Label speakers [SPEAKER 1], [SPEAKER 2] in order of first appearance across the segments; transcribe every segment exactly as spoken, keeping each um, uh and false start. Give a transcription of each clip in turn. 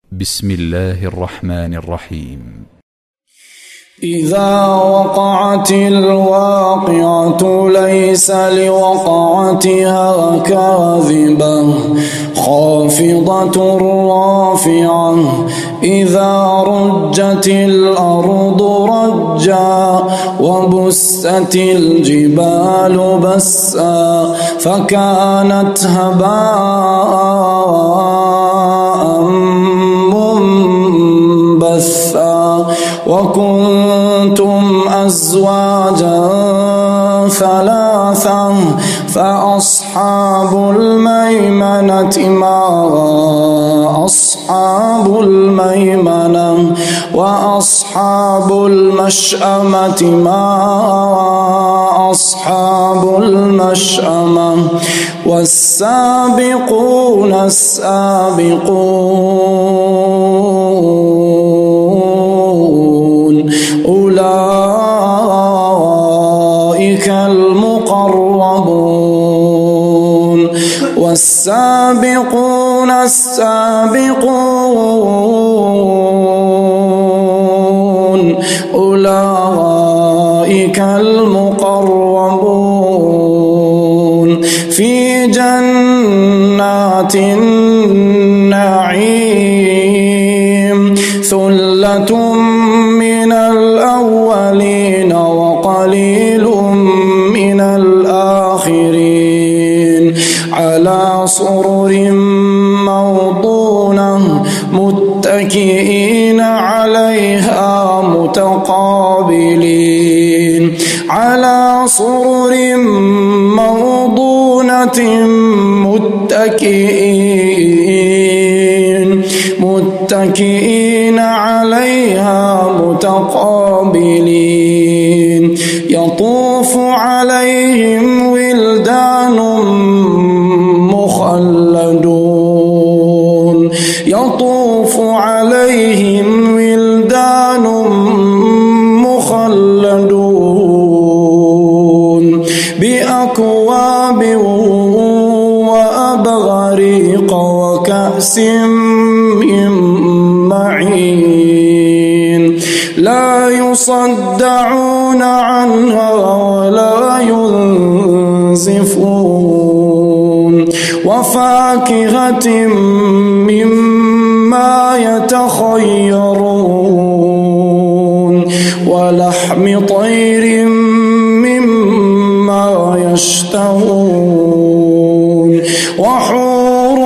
[SPEAKER 1] بسم الله الرحمن الرحيم.
[SPEAKER 2] إذا وقعت الواقعة ليس لوقعتها كاذبة خافضة رافعة إذا رجت الأرض رجا وبست الجبال بسا فكانت هباء منبثا وكنتم أزواجا ثلاثا فأصحاب الميمنة ما أصحاب الميمنة وأصحاب المشأمة ما أصحاب المشأمة والسابقون السابقون أولئك المقربون والسابقون السابقون أولئك المقربون في جنات النعيم ثلة من الأولين وقليل من الآخرين على سرر موضونة متكئين عليها متقابلين على سرر موضونة متكئين متكئين عليها متقابلين يطوف عليهم ولدان مخلدون يطوف عليهم ولدان مخلدون بأكواب وأبغاريق وكأس من معين لا يصدعون عنها ولا ينزفون وفاكهة مما يتخيرون ولحم طير مما يشتهون وحور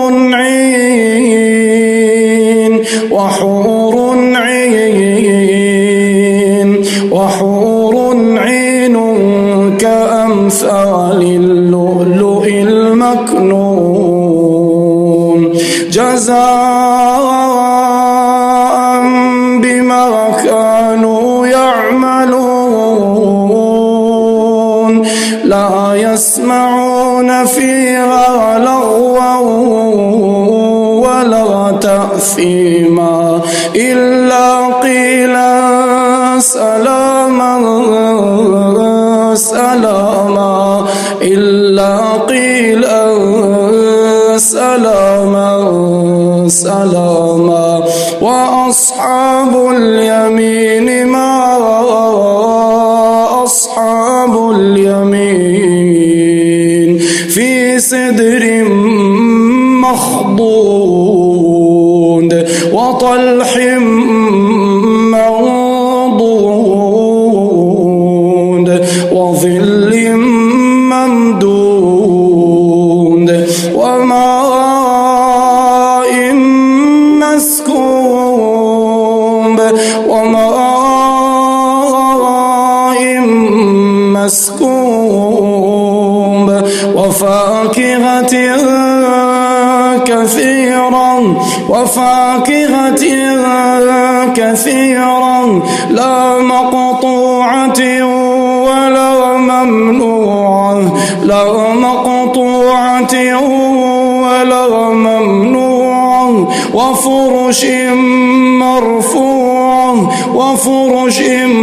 [SPEAKER 2] عين وحور عين وحور عين كأمثال اللؤلؤ المكنون جزاء بما كانوا يعملون لا يسمعون فيها لغوا ولا تأثيما إلا قيلا سلاما سلاما إلا قيلا سلاما سلاما وأصحاب اليمين ما أصحاب اليمين في سدر مخضود وطلح منضود وظل ممدود وماء مسكوب وماء مسكوب وفاكهة كثيرا وفاكهة كثيرا لا مقطوعة ولا ممنوعة لا مقطوعة ولا ممنوعة وفرش مرفوعة وفرش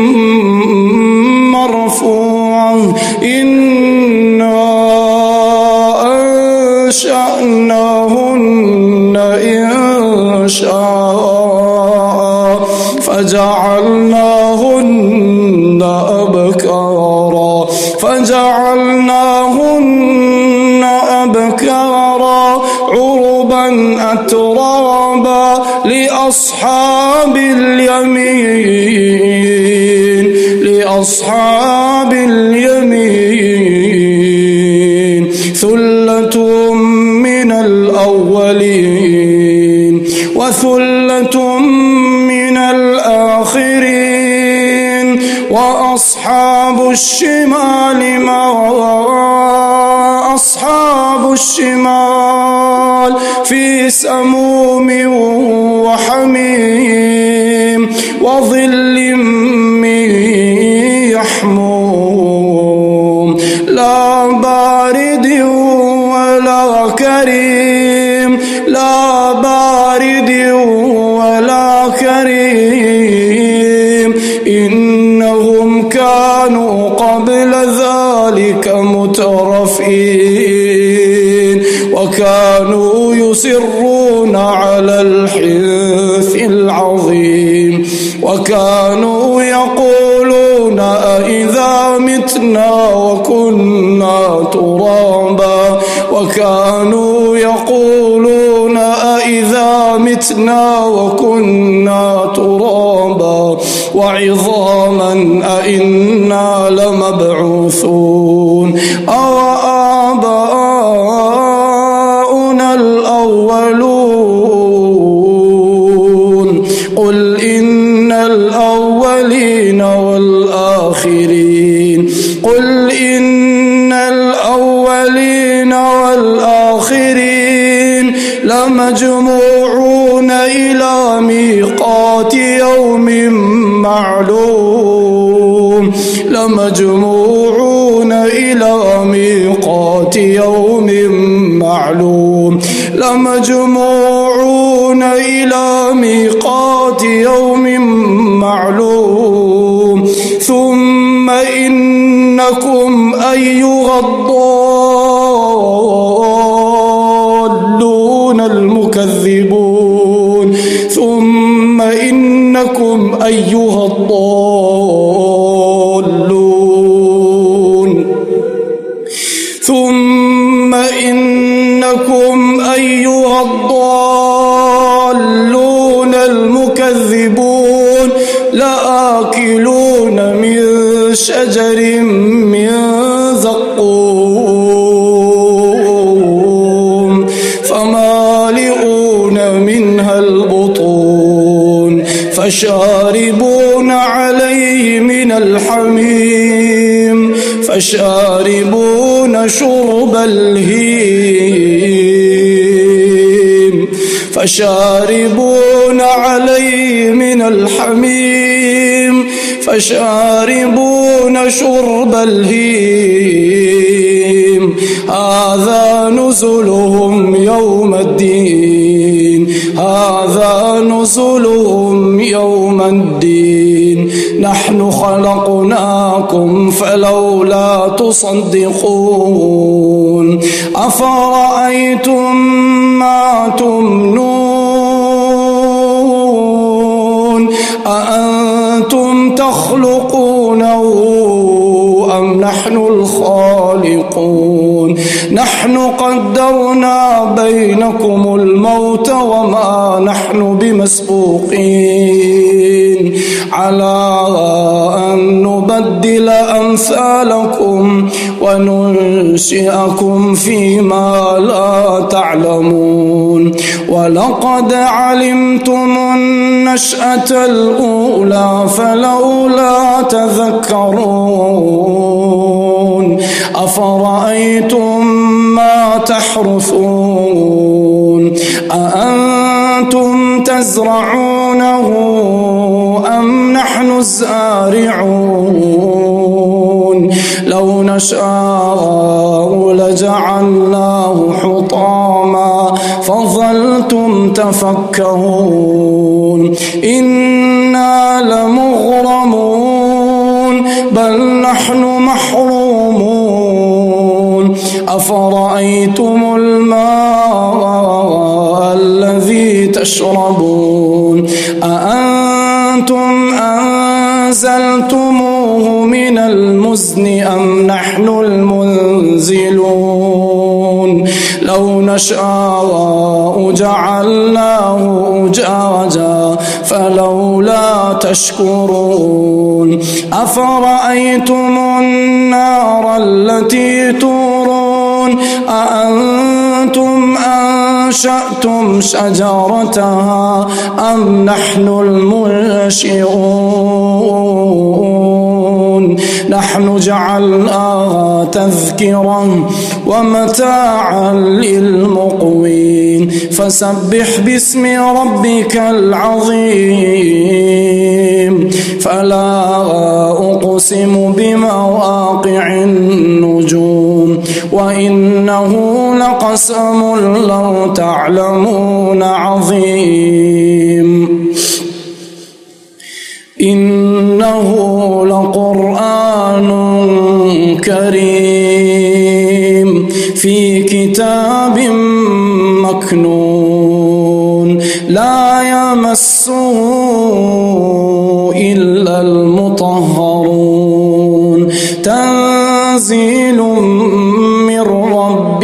[SPEAKER 2] مرفوعة إنا أنشأناهن إن نشاء فجعلناهن أبكارا فجعلناهن أبكارا عربا أترابا لأصحاب اليمين لأصحاب اليمين ثلة من الأولين وثلة من الآخرين وأصحاب الشمال ما أصحاب الشمال في سموم وحميم وظل من يحموم لا بارد ولا كريم لا بارد ولا كريم إنهم كانوا قبل ذلك مترفين وكانوا يصرون على الحنث العظيم وكانوا يقولون أإذا متنا وكنا ترابا وكانوا يقولون أإذا متنا وكنا ترابا وعظاما أإنا لمبعوثون أو آباؤنا الأولون قل إن الأولين والآخرين قل إن الأولين والآخرين لمجموعون إلى ميقات يوم معلوم لمجموعون إلى ميقات يوم معلوم لمجموعون إلى ميقات يوم معلوم ثم إنكم أيها الضالون المكذبون ثم إنكم أيها الضالون ثم إنكم أيها الضالون المكذبون لآكلون من شجر من زقوم فمالئون منها البطون فشاربون عليه من الحميم فشاربون شرب الهيم فشاربون عليه من الحميم فشاربون شرب الهيم هذا نزلهم يوم الدين هذا نزلهم يوم الدين نحن خلقناكم فلولا تصدقون أفرأيتم ما تمنون أأنتم تخلقونه أم نحن الخالقون نحن قدرنا بينكم الموت وما نحن بمسبوقين على أن نبدل أمثالكم وننشئكم فيما لا تعلمون ولقد علمتم النشأة الأولى فلولا تذكرون أفرأيتم ما تحرثون أأنتم تزرعونه أم نحن الزارعون لو نشاء لجعلناه حطاما فظلتم تفكهون إنا لمغرمون بل نحن محرومون أفرأيتم الماء الذي تشربون أأنتم أنزلتموه من المزن أم نحن المنزلون لو نشاء جعلناه أجاجا فلولا تشكرون أفرأيتم النار التي تورون أأنتم أنشأتم شجرتها أم نحن المنشئون نحن جعلناها تذكرا ومتاعا للمقوين فسبح باسم ربك العظيم فلا أقسم بمواقع النجوم وإنه لقسم لو تعلمون عظيم إنه لقرآن كريم في كتاب مكنون لا يمسه إلا المطهرون تنزيل من رب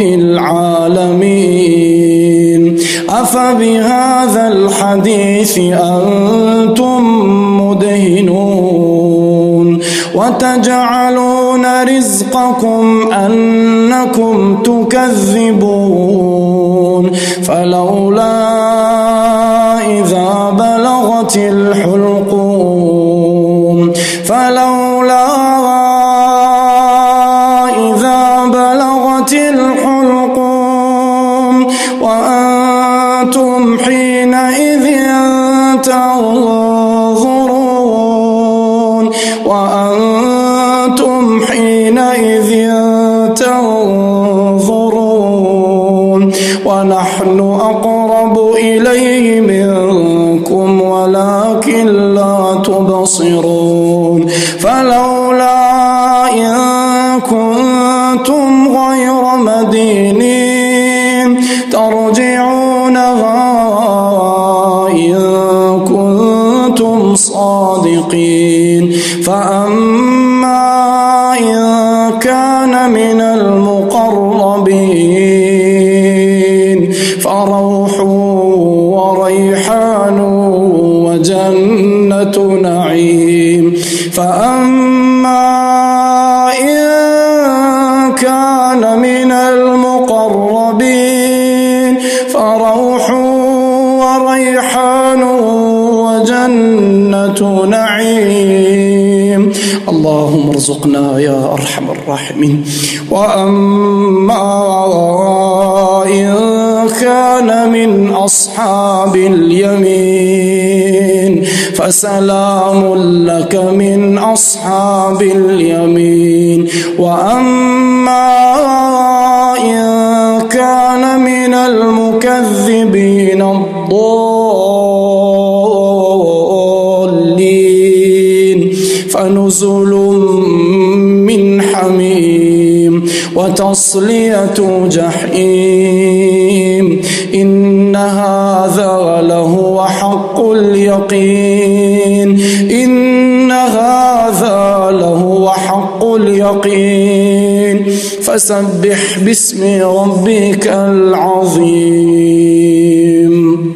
[SPEAKER 2] العالمين أفبهذا الحديث أنتم مدهنون وتجعلون رزقكم أنكم تكذبون فلولا إذا بلغت الحلقوم فلولا إذا بلغت الحلقوم وأنتم حينئذ تنظرون وأنتم حينئذ تنظرون ونحن أقرب إليه منكم ولكن لا تبصرون فلولا إن كنتم غير مدينين ترجعونها إن كنتم صادقين فأما إن كان من المقربين فروح وريحان وجنة نعيم فأما إن كان من المقربين فروح وريحان وجنة نعيم اللهم ارزقنا يا أرحم الراحمين وأما إن كان من أصحاب اليمين فسلام لك من أصحاب اليمين وأما إن كان من المكذبين الضالين فنزل من حميم وتصلية جحيم إن هذا لهو حق اليقين إن هذا لهو حق اليقين فسبح باسم ربك العظيم.